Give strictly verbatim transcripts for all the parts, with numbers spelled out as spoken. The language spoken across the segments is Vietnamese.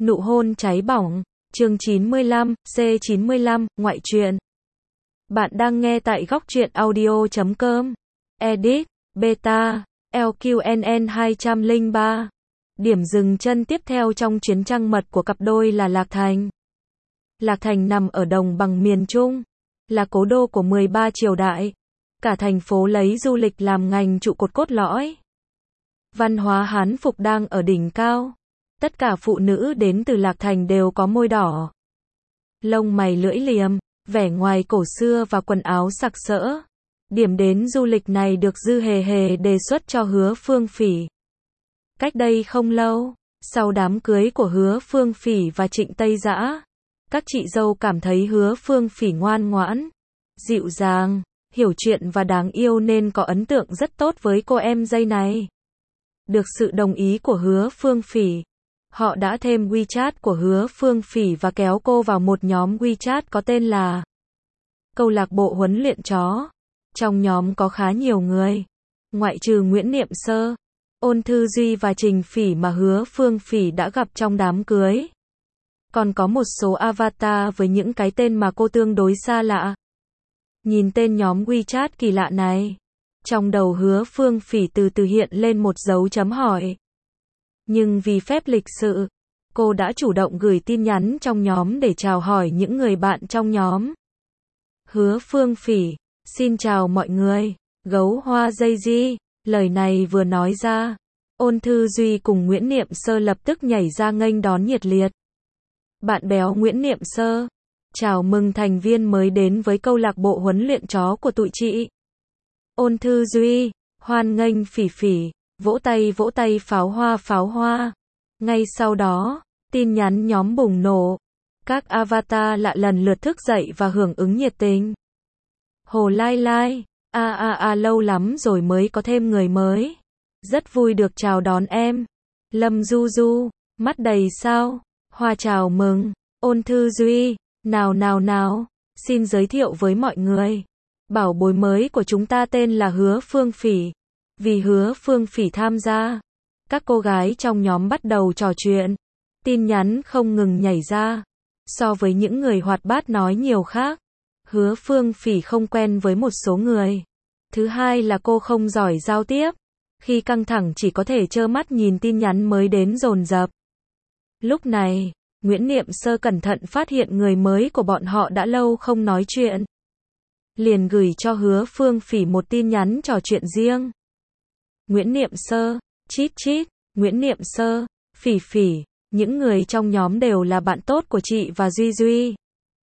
Nụ hôn cháy bỏng, chương chín mươi lăm, C chín mươi lăm, ngoại truyện. Bạn đang nghe tại góc truyện audio chấm com. Edit, Beta, L Q N N hai không ba. Điểm dừng chân tiếp theo trong chuyến trăng mật của cặp đôi là Lạc Thành. Lạc Thành nằm ở đồng bằng miền Trung, là cố đô của mười ba triều đại. Cả thành phố lấy du lịch làm ngành trụ cột cốt lõi. Văn hóa Hán phục đang ở đỉnh cao. Tất cả phụ nữ đến từ Lạc Thành đều có môi đỏ, lông mày lưỡi liềm, vẻ ngoài cổ xưa và quần áo sặc sỡ. Điểm đến du lịch này được Dư Hề Hề đề xuất cho Hứa Phương Phỉ. Cách đây không lâu, sau đám cưới của Hứa Phương Phỉ và Trịnh Tây Dã, các chị dâu cảm thấy Hứa Phương Phỉ ngoan ngoãn, dịu dàng, hiểu chuyện và đáng yêu nên có ấn tượng rất tốt với cô em dây này. Được sự đồng ý của Hứa Phương Phỉ, họ đã thêm WeChat của Hứa Phương Phỉ và kéo cô vào một nhóm WeChat có tên là Câu lạc bộ huấn luyện chó. Trong nhóm có khá nhiều người, ngoại trừ Nguyễn Niệm Sơ, Ôn Thư Duy và Trình Phỉ mà Hứa Phương Phỉ đã gặp trong đám cưới. Còn có một số avatar với những cái tên mà cô tương đối xa lạ. Nhìn tên nhóm WeChat kỳ lạ này, trong đầu Hứa Phương Phỉ từ từ hiện lên một dấu chấm hỏi. Nhưng vì phép lịch sự, cô đã chủ động gửi tin nhắn trong nhóm để chào hỏi những người bạn trong nhóm. Hứa Phương Phỉ, xin chào mọi người, gấu hoa dây di. Lời này vừa nói ra, Ôn Thư Duy cùng Nguyễn Niệm Sơ lập tức nhảy ra nghênh đón nhiệt liệt. Bạn béo Nguyễn Niệm Sơ, chào mừng thành viên mới đến với câu lạc bộ huấn luyện chó của tụi chị. Ôn Thư Duy, hoan nghênh Phỉ Phỉ, vỗ tay vỗ tay pháo hoa pháo hoa. Ngay sau đó, tin nhắn nhóm bùng nổ. Các avatar lạ lần lượt thức dậy và hưởng ứng nhiệt tình. Hồ Lai Lai, a a a lâu lắm rồi mới có thêm người mới. Rất vui được chào đón em. Lâm Du Du, mắt đầy sao. Hoa chào mừng. Ôn Thư Duy, nào nào nào, xin giới thiệu với mọi người. Bảo bối mới của chúng ta tên là Hứa Phương Phỉ. Vì Hứa Phương Phỉ tham gia, các cô gái trong nhóm bắt đầu trò chuyện. Tin nhắn không ngừng nhảy ra. So với những người hoạt bát nói nhiều khác, Hứa Phương Phỉ không quen với một số người. Thứ hai là cô không giỏi giao tiếp. Khi căng thẳng chỉ có thể trơ mắt nhìn tin nhắn mới đến dồn dập. Lúc này, Nguyễn Niệm Sơ cẩn thận phát hiện người mới của bọn họ đã lâu không nói chuyện. Liền gửi cho Hứa Phương Phỉ một tin nhắn trò chuyện riêng. Nguyễn Niệm Sơ, chít chít, Nguyễn Niệm Sơ, Phỉ Phỉ, những người trong nhóm đều là bạn tốt của chị và Duy Duy.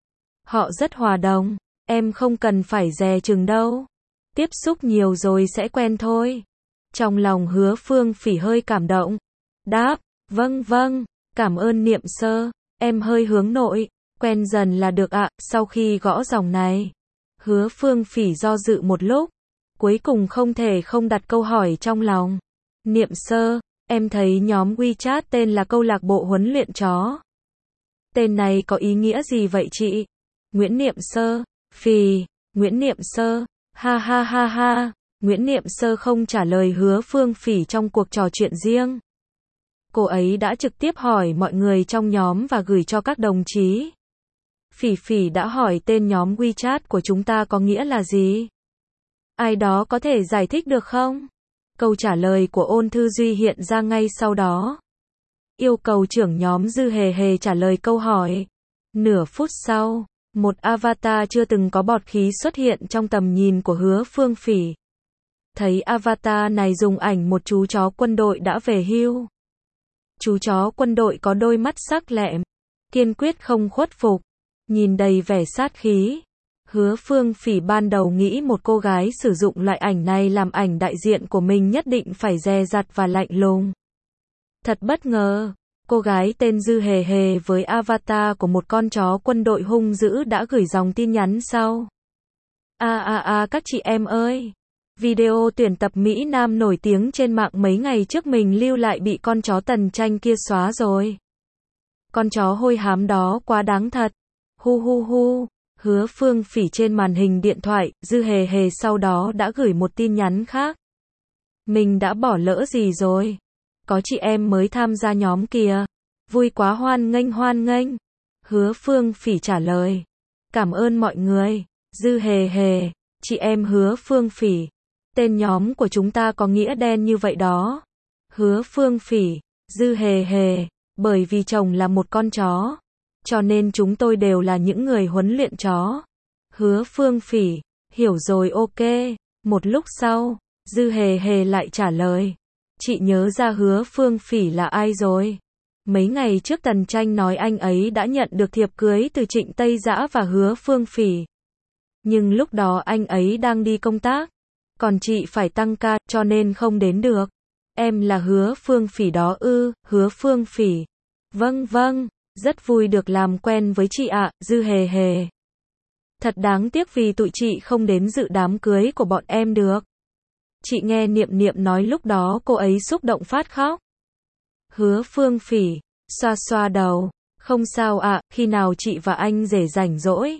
Họ rất hòa đồng, em không cần phải dè chừng đâu. Tiếp xúc nhiều rồi sẽ quen thôi. Trong lòng Hứa Phương Phỉ hơi cảm động. Đáp, vâng vâng, cảm ơn Niệm Sơ, em hơi hướng nội, quen dần là được ạ. Sau khi gõ dòng này, Hứa Phương Phỉ do dự một lúc, cuối cùng không thể không đặt câu hỏi trong lòng. Niệm Sơ, em thấy nhóm WeChat tên là Câu lạc bộ huấn luyện chó. Tên này có ý nghĩa gì vậy chị? Nguyễn Niệm Sơ, Phì, Nguyễn Niệm Sơ, ha ha ha ha. Nguyễn Niệm Sơ không trả lời Hứa Phương Phỉ trong cuộc trò chuyện riêng. Cô ấy đã trực tiếp hỏi mọi người trong nhóm và gửi cho các đồng chí. Phỉ Phỉ đã hỏi tên nhóm WeChat của chúng ta có nghĩa là gì? Ai đó có thể giải thích được không? Câu trả lời của Ôn Thư Duy hiện ra ngay sau đó. Yêu cầu trưởng nhóm Dư Hề Hề trả lời câu hỏi. Nửa phút sau, một avatar chưa từng có bọt khí xuất hiện trong tầm nhìn của Hứa Phương Phỉ. Thấy avatar này dùng ảnh một chú chó quân đội đã về hưu. Chú chó quân đội có đôi mắt sắc lẹm, kiên quyết không khuất phục, nhìn đầy vẻ sát khí. Hứa Phương Phỉ ban đầu nghĩ một cô gái sử dụng loại ảnh này làm ảnh đại diện của mình nhất định phải dè dặt và lạnh lùng. Thật bất ngờ, cô gái tên Dư Hề Hề với avatar của một con chó quân đội hung dữ đã gửi dòng tin nhắn sau. A a a các chị em ơi! Video tuyển tập Mỹ Nam nổi tiếng trên mạng mấy ngày trước mình lưu lại bị con chó Tần Tranh kia xóa rồi. Con chó hôi hám đó quá đáng thật. Hu hu hu. Hứa Phương Phỉ trên màn hình điện thoại, Dư Hề Hề sau đó đã gửi một tin nhắn khác. Mình đã bỏ lỡ gì rồi? Có chị em mới tham gia nhóm kìa. Vui quá, hoan nghênh hoan nghênh. Hứa Phương Phỉ trả lời. Cảm ơn mọi người. Dư hề hề. Chị em Hứa Phương Phỉ. Tên nhóm của chúng ta có nghĩa đen như vậy đó. Hứa Phương Phỉ. Dư hề hề. Bởi vì chồng là một con chó, cho nên chúng tôi đều là những người huấn luyện chó. Hứa Phương Phỉ. Hiểu rồi, ok. Một lúc sau, Dư hề hề lại trả lời. Chị nhớ ra Hứa Phương Phỉ là ai rồi. Mấy ngày trước Tần Tranh nói anh ấy đã nhận được thiệp cưới từ Trịnh Tây Dã và Hứa Phương Phỉ. Nhưng lúc đó anh ấy đang đi công tác, còn chị phải tăng ca, cho nên không đến được. Em là Hứa Phương Phỉ đó ư? Hứa Phương Phỉ. Vâng vâng, rất vui được làm quen với chị ạ. Dư hề hề. Thật đáng tiếc vì tụi chị không đến dự đám cưới của bọn em được. Chị nghe Niệm Niệm nói lúc đó cô ấy xúc động phát khóc. Hứa Phương Phỉ. Xoa xoa đầu. Không sao ạ, khi nào chị và anh rể rảnh rỗi,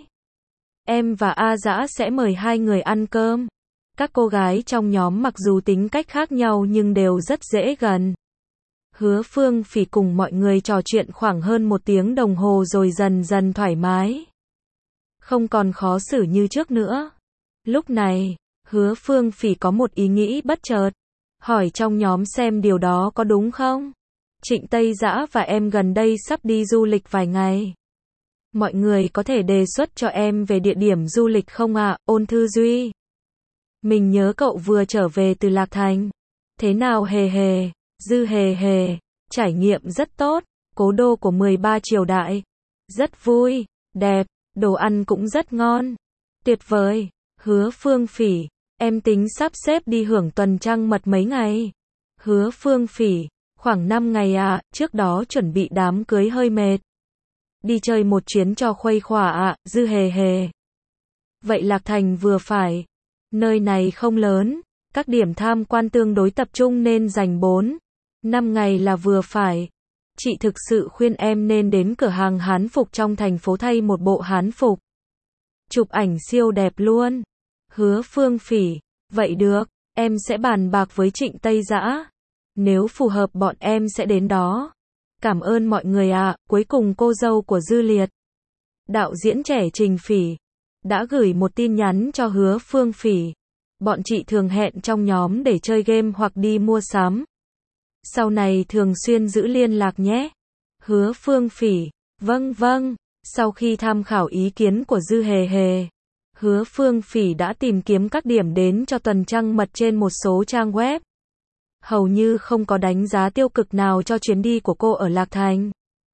em và A Dã sẽ mời hai người ăn cơm. Các cô gái trong nhóm mặc dù tính cách khác nhau nhưng đều rất dễ gần. Hứa Phương Phỉ cùng mọi người trò chuyện khoảng hơn một tiếng đồng hồ rồi dần dần thoải mái. Không còn khó xử như trước nữa. Lúc này, Hứa Phương Phỉ có một ý nghĩ bất chợt. Hỏi trong nhóm xem điều đó có đúng không? Trịnh Tây Dã và em gần đây sắp đi du lịch vài ngày. Mọi người có thể đề xuất cho em về địa điểm du lịch không ạ? Ôn Thư Duy. Mình nhớ cậu vừa trở về từ Lạc Thành. Thế nào hề hề? Dư hề hề. Trải nghiệm rất tốt. Cố đô của mười ba triều đại. Rất vui, đẹp, đồ ăn cũng rất ngon. Tuyệt vời. Hứa Phương Phỉ. Em tính sắp xếp đi hưởng tuần trăng mật mấy ngày. Hứa Phương Phỉ. Khoảng năm ngày ạ, à, trước đó chuẩn bị đám cưới hơi mệt. Đi chơi một chuyến cho khuây khỏa ạ. À, Dư hề hề. Vậy Lạc Thành vừa phải. Nơi này không lớn, các điểm tham quan tương đối tập trung nên dành bốn, năm ngày là vừa phải. Chị thực sự khuyên em nên đến cửa hàng Hán phục trong thành phố thay một bộ Hán phục. Chụp ảnh siêu đẹp luôn. Hứa Phương Phỉ. Vậy được, em sẽ bàn bạc với Trịnh Tây Dã. Nếu phù hợp bọn em sẽ đến đó. Cảm ơn mọi người ạ. À. Cuối cùng cô dâu của Dư Liệt, đạo diễn trẻ Trình Phỉ, đã gửi một tin nhắn cho Hứa Phương Phỉ. Bọn chị thường hẹn trong nhóm để chơi game hoặc đi mua sắm. Sau này thường xuyên giữ liên lạc nhé. Hứa Phương Phỉ. Vâng vâng. Sau khi tham khảo ý kiến của Dư hề hề, Hứa Phương Phỉ đã tìm kiếm các điểm đến cho tuần trăng mật trên một số trang web. Hầu như không có đánh giá tiêu cực nào cho chuyến đi của cô ở Lạc Thành.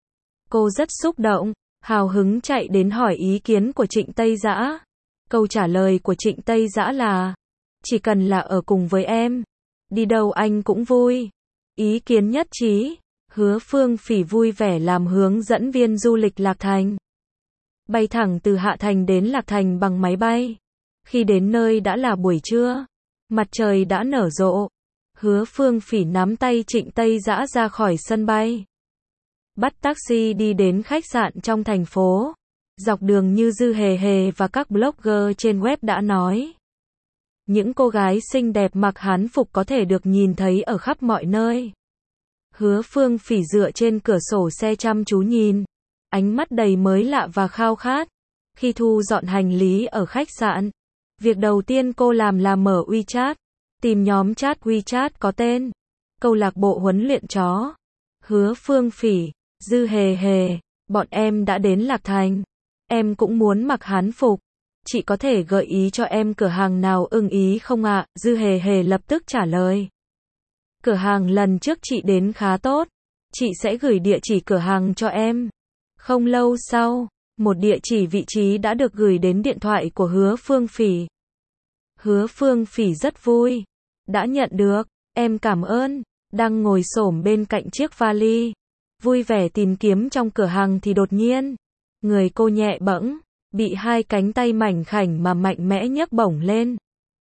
Cô rất xúc động, hào hứng chạy đến hỏi ý kiến của Trịnh Tây Dã. Câu trả lời của Trịnh Tây Dã là: chỉ cần là ở cùng với em, đi đâu anh cũng vui. Ý kiến nhất trí. Hứa Phương Phỉ vui vẻ làm hướng dẫn viên du lịch Lạc Thành. Bay thẳng từ Hạ Thành đến Lạc Thành bằng máy bay. Khi đến nơi đã là buổi trưa, mặt trời đã nở rộ. Hứa Phương Phỉ nắm tay Trịnh Tây Dã ra khỏi sân bay. Bắt taxi đi đến khách sạn trong thành phố. Dọc đường như Dư hề hề và các blogger trên web đã nói, những cô gái xinh đẹp mặc Hán phục có thể được nhìn thấy ở khắp mọi nơi. Hứa Phương Phỉ dựa trên cửa sổ xe chăm chú nhìn, ánh mắt đầy mới lạ và khao khát. Khi thu dọn hành lý ở khách sạn, việc đầu tiên cô làm là mở WeChat, tìm nhóm chat WeChat có tên Câu lạc bộ huấn luyện chó. Hứa Phương Phỉ. Dư hề hề. Bọn em đã đến Lạc Thành. Em cũng muốn mặc Hán phục. Chị có thể gợi ý cho em cửa hàng nào ưng ý không ạ? À? Dư hề hề lập tức trả lời. Cửa hàng lần trước chị đến khá tốt. Chị sẽ gửi địa chỉ cửa hàng cho em. Không lâu sau, một địa chỉ vị trí đã được gửi đến điện thoại của Hứa Phương Phỉ. Hứa Phương Phỉ rất vui. Đã nhận được, em cảm ơn. Đang ngồi xổm bên cạnh chiếc vali, vui vẻ tìm kiếm trong cửa hàng thì đột nhiên, người cô nhẹ bẫng, bị hai cánh tay mảnh khảnh mà mạnh mẽ nhấc bổng lên.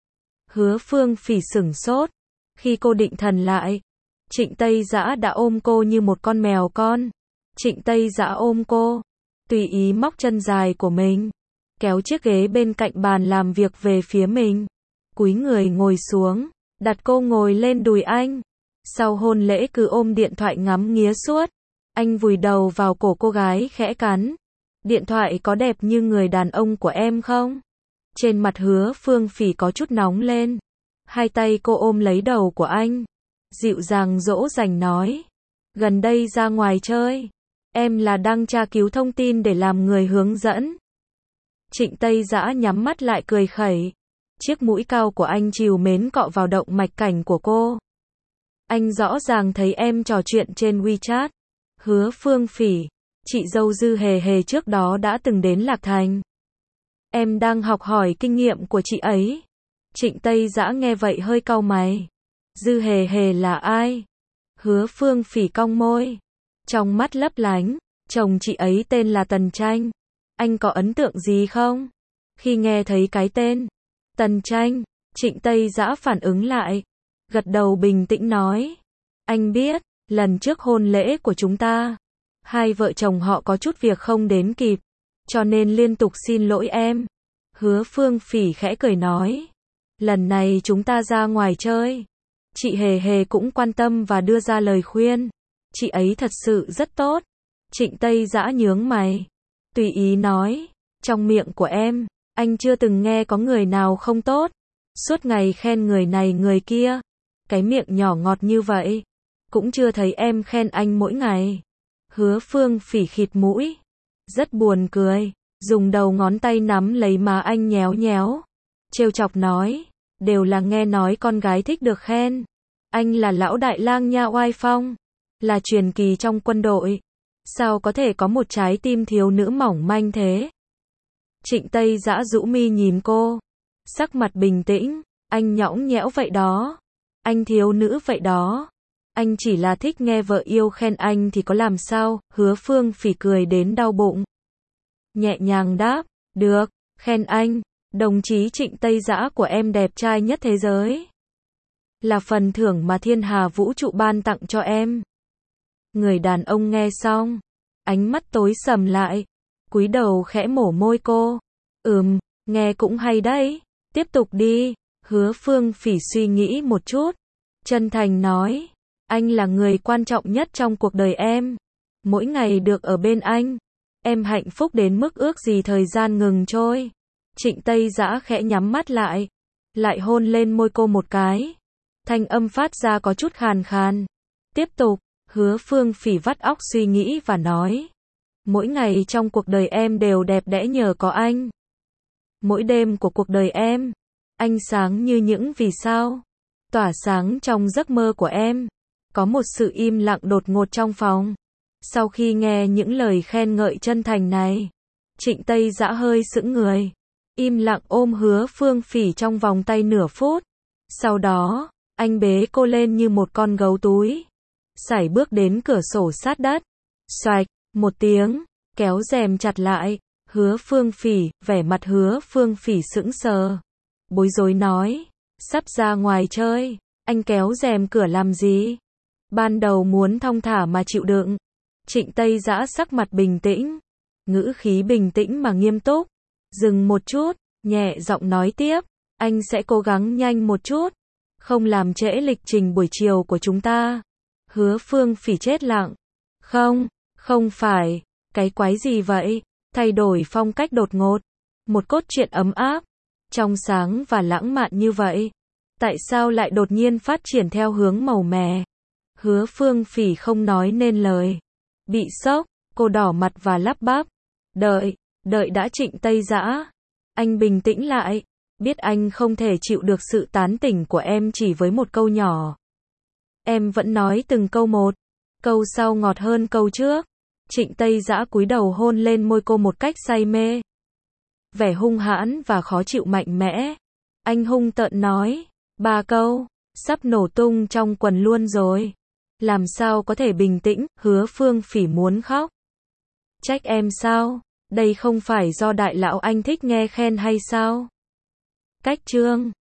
Hứa Phương Phỉ sửng sốt. Khi cô định thần lại, Trịnh Tây Dã đã ôm cô như một con mèo con. Trịnh Tây Dã ôm cô, tùy ý móc chân dài của mình, kéo chiếc ghế bên cạnh bàn làm việc về phía mình, cúi người ngồi xuống, đặt cô ngồi lên đùi anh. Sau hôn lễ cứ ôm điện thoại ngắm nghía suốt. Anh vùi đầu vào cổ cô gái khẽ cắn. Điện thoại có đẹp như người đàn ông của em không? Trên mặt Hứa Phương Phỉ có chút nóng lên. Hai tay cô ôm lấy đầu của anh. Dịu dàng dỗ dành nói. Gần đây ra ngoài chơi. Em là đang tra cứu thông tin để làm người hướng dẫn. Trịnh Tây Dã nhắm mắt lại cười khẩy. Chiếc mũi cao của anh trìu mến cọ vào động mạch cảnh của cô. Anh rõ ràng thấy em trò chuyện trên WeChat. Hứa Phương Phỉ, chị dâu Dư Hề Hề trước đó đã từng đến Lạc Thành. Em đang học hỏi kinh nghiệm của chị ấy. Trịnh Tây Dã nghe vậy hơi cau mày. Dư Hề Hề là ai? Hứa Phương Phỉ cong môi. Trong mắt lấp lánh, chồng chị ấy tên là Tần Tranh. Anh có ấn tượng gì không? Khi nghe thấy cái tên Tần Tranh, Trịnh Tây Dã phản ứng lại. Gật đầu bình tĩnh nói. Anh biết, lần trước hôn lễ của chúng ta, hai vợ chồng họ có chút việc không đến kịp, cho nên liên tục xin lỗi em. Hứa Phương Phỉ khẽ cười nói. Lần này chúng ta ra ngoài chơi. Chị Hề Hề cũng quan tâm và đưa ra lời khuyên. Chị ấy thật sự rất tốt. Trịnh Tây Dã nhướng mày. Tùy ý nói. Trong miệng của em, anh chưa từng nghe có người nào không tốt. Suốt ngày khen người này người kia. Cái miệng nhỏ ngọt như vậy. Cũng chưa thấy em khen anh mỗi ngày. Hứa Phương Phỉ khịt mũi. Rất buồn cười. Dùng đầu ngón tay nắm lấy má anh nhéo nhéo. Trêu chọc nói. Đều là nghe nói con gái thích được khen. Anh là lão đại lang nha oai phong. Là truyền kỳ trong quân đội. Sao có thể có một trái tim thiếu nữ mỏng manh thế? Trịnh Tây Dã rũ mi nhìn cô. Sắc mặt bình tĩnh. Anh nhõng nhẽo vậy đó. Anh thiếu nữ vậy đó. Anh chỉ là thích nghe vợ yêu khen anh thì có làm sao? Hứa Phương Phỉ cười đến đau bụng. Nhẹ nhàng đáp. Được, khen anh. Đồng chí Trịnh Tây Dã của em đẹp trai nhất thế giới. Là phần thưởng mà thiên hà vũ trụ ban tặng cho em. Người đàn ông nghe xong, ánh mắt tối sầm lại, cúi đầu khẽ mổ môi cô. Ừm, nghe cũng hay đấy, tiếp tục đi. Hứa Phương Phỉ suy nghĩ một chút, chân thành nói, anh là người quan trọng nhất trong cuộc đời em. Mỗi ngày được ở bên anh, em hạnh phúc đến mức ước gì thời gian ngừng trôi. Trịnh Tây Dã khẽ nhắm mắt lại, lại hôn lên môi cô một cái. Thanh âm phát ra có chút khàn khàn. Tiếp tục. Hứa Phương Phỉ vắt óc suy nghĩ và nói. Mỗi ngày trong cuộc đời em đều đẹp đẽ nhờ có anh. Mỗi đêm của cuộc đời em, anh sáng như những vì sao, tỏa sáng trong giấc mơ của em. Có một sự im lặng đột ngột trong phòng. Sau khi nghe những lời khen ngợi chân thành này, Trịnh Tây Dã hơi sững người. Im lặng ôm Hứa Phương Phỉ trong vòng tay nửa phút. Sau đó, anh bế cô lên như một con gấu túi. Sải bước đến cửa sổ sát đất. Xoạch, một tiếng, kéo rèm chặt lại. Hứa Phương Phỉ, vẻ mặt Hứa Phương Phỉ sững sờ. Bối rối nói, sắp ra ngoài chơi, anh kéo rèm cửa làm gì? Ban đầu muốn thong thả mà chịu đựng. Trịnh Tây Dã sắc mặt bình tĩnh, ngữ khí bình tĩnh mà nghiêm túc. Dừng một chút, nhẹ giọng nói tiếp, anh sẽ cố gắng nhanh một chút, không làm trễ lịch trình buổi chiều của chúng ta. Hứa Phương Phỉ chết lặng. Không, không phải, cái quái gì vậy? Thay đổi phong cách đột ngột. Một cốt truyện ấm áp, trong sáng và lãng mạn như vậy. Tại sao lại đột nhiên phát triển theo hướng màu mè? Hứa Phương Phỉ không nói nên lời. Bị sốc, cô đỏ mặt và lắp bắp. Đợi, đợi đã. Trịnh Tây Dã. Anh bình tĩnh lại. Biết anh không thể chịu được sự tán tỉnh của em chỉ với một câu nhỏ. Em vẫn nói từng câu một. Câu sau ngọt hơn câu trước. Trịnh Tây Dã cúi đầu hôn lên môi cô một cách say mê. Vẻ hung hãn và khó chịu mạnh mẽ. Anh hung tợn nói. Ba câu, sắp nổ tung trong quần luôn rồi. Làm sao có thể bình tĩnh? Hứa Phương Phỉ muốn khóc. Trách em sao? Đây không phải do đại lão anh thích nghe khen hay sao? Cách chương